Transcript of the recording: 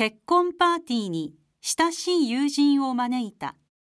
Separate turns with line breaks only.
結婚パーティーに親しい友人を招いた。